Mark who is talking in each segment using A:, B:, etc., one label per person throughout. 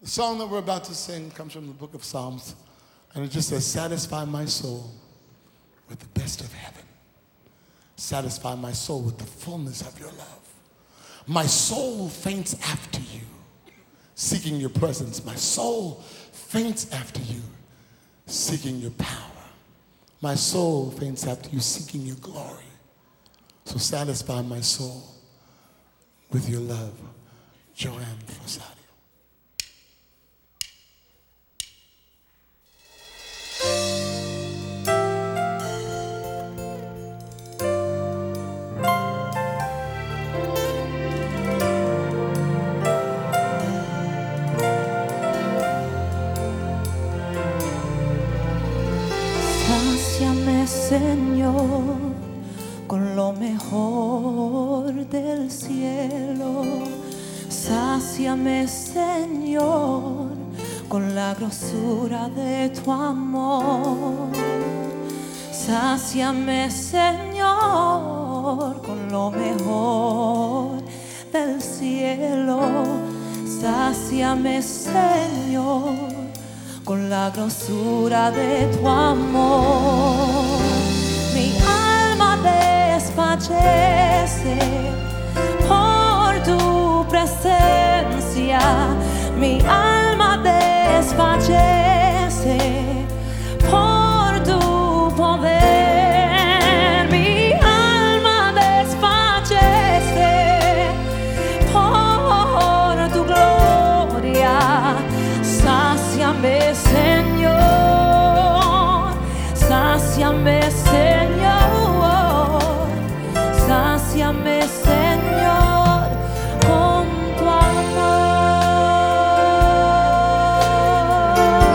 A: The song that we're about to sing comes from the book of Psalms, and it just says, satisfy my soul with the best of heaven. Satisfy my soul with the fullness of your love. My soul faints after you, seeking your presence. My soul faints after you, seeking your power. My soul faints after you, seeking your glory. So satisfy my soul with your love. Joanne Fossati.
B: Sáciame, Señor, con lo mejor del cielo. Sáciame, Señor, con la grosura de tu amor. Sáciame, Señor, con lo mejor del cielo. Sáciame, Señor, con la grosura de tu amor. Mi alma desfallece por tu presencia. Mi alma desfallece por tu poder. Mi alma desfallece por tu gloria. Sáciame, Señor, sáciame, Señor, sáciame, Señor, con tu amor.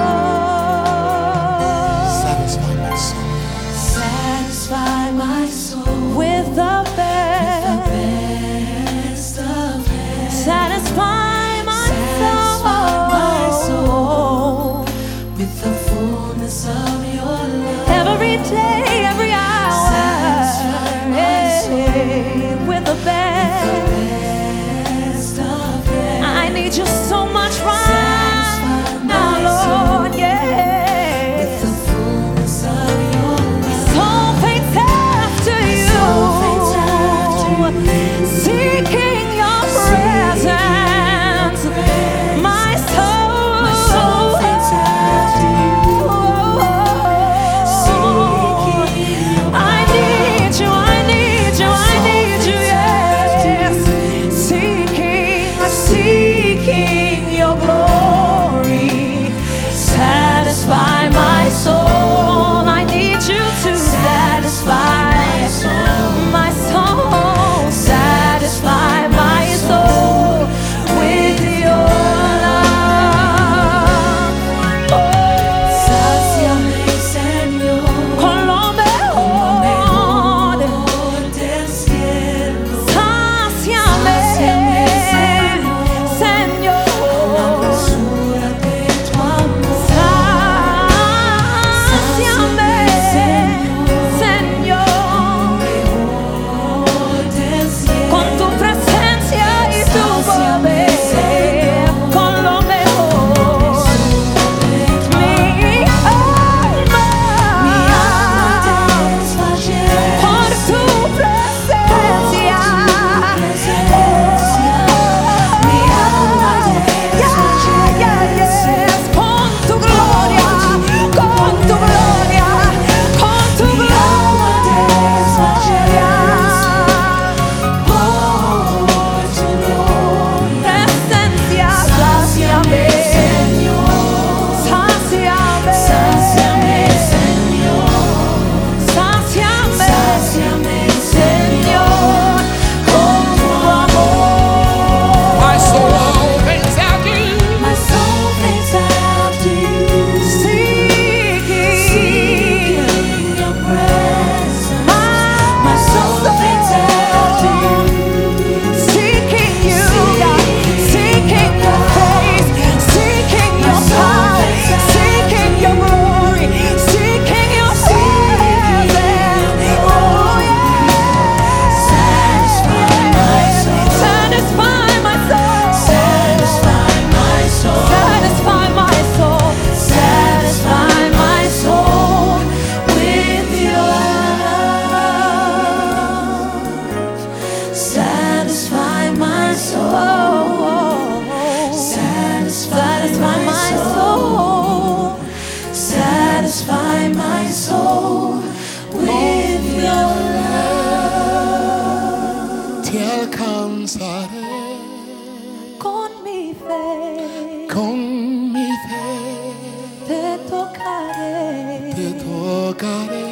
A: con mi fe
B: te tocaré.
A: te tocaré.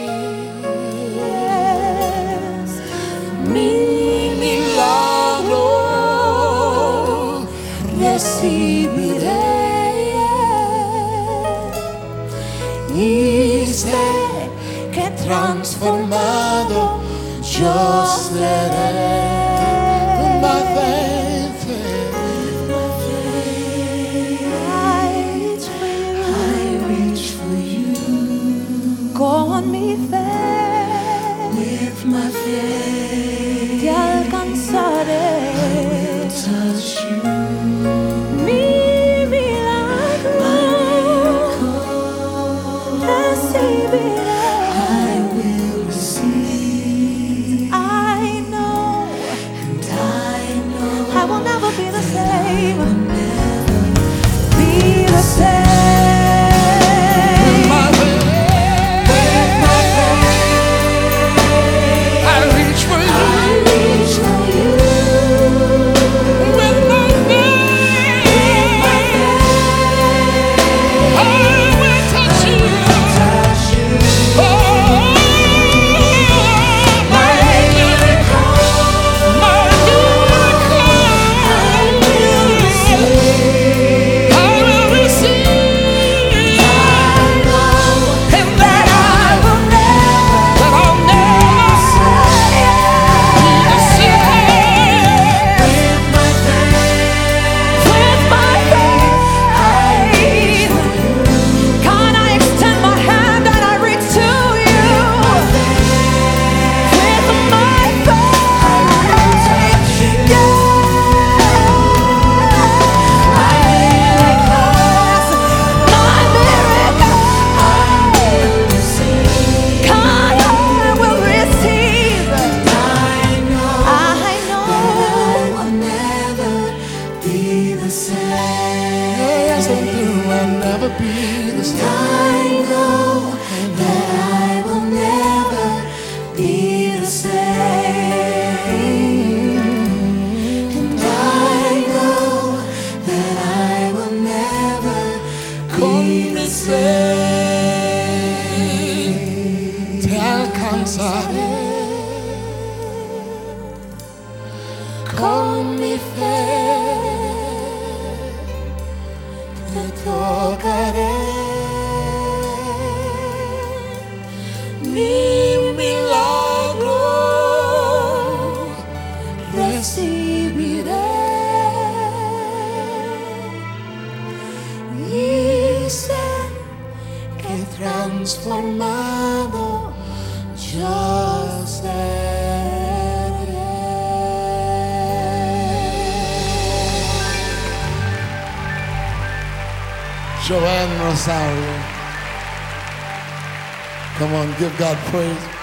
B: Yes. Mi
A: Milagro
B: recibiré y sé que transformado yo seré.
A: my faith.
B: I reach for you. Con mi fe,
C: With my faith,
B: te alcanzaré.
C: touch you.
B: Mi milagro recibiré.
C: I will receive,
B: I know
C: and I know
B: I will never be the same.
C: never
B: Be the same.
A: My faith, I reach for you.
C: reach for you.
A: With my faith, I will touch you.
C: Touch you.
A: Oh, my miracle, my miracle. I will receive, and that I'll never be the same.
B: With my faith, can I extend my hand and I reach to you? With my faith, yes, my miracle, can I will receive. I know.
A: Yes, I do. I'll never be the same.
C: I know that I will never be the same. And I know that I will never
A: Con
C: be
A: mi
C: the
A: fe
C: same.
A: te alcanzaré. Con mi fe te tocaré. Mi milagro recibiré. Y sé que transformado yo seré. Joanne Rosario. Come on, give God praise.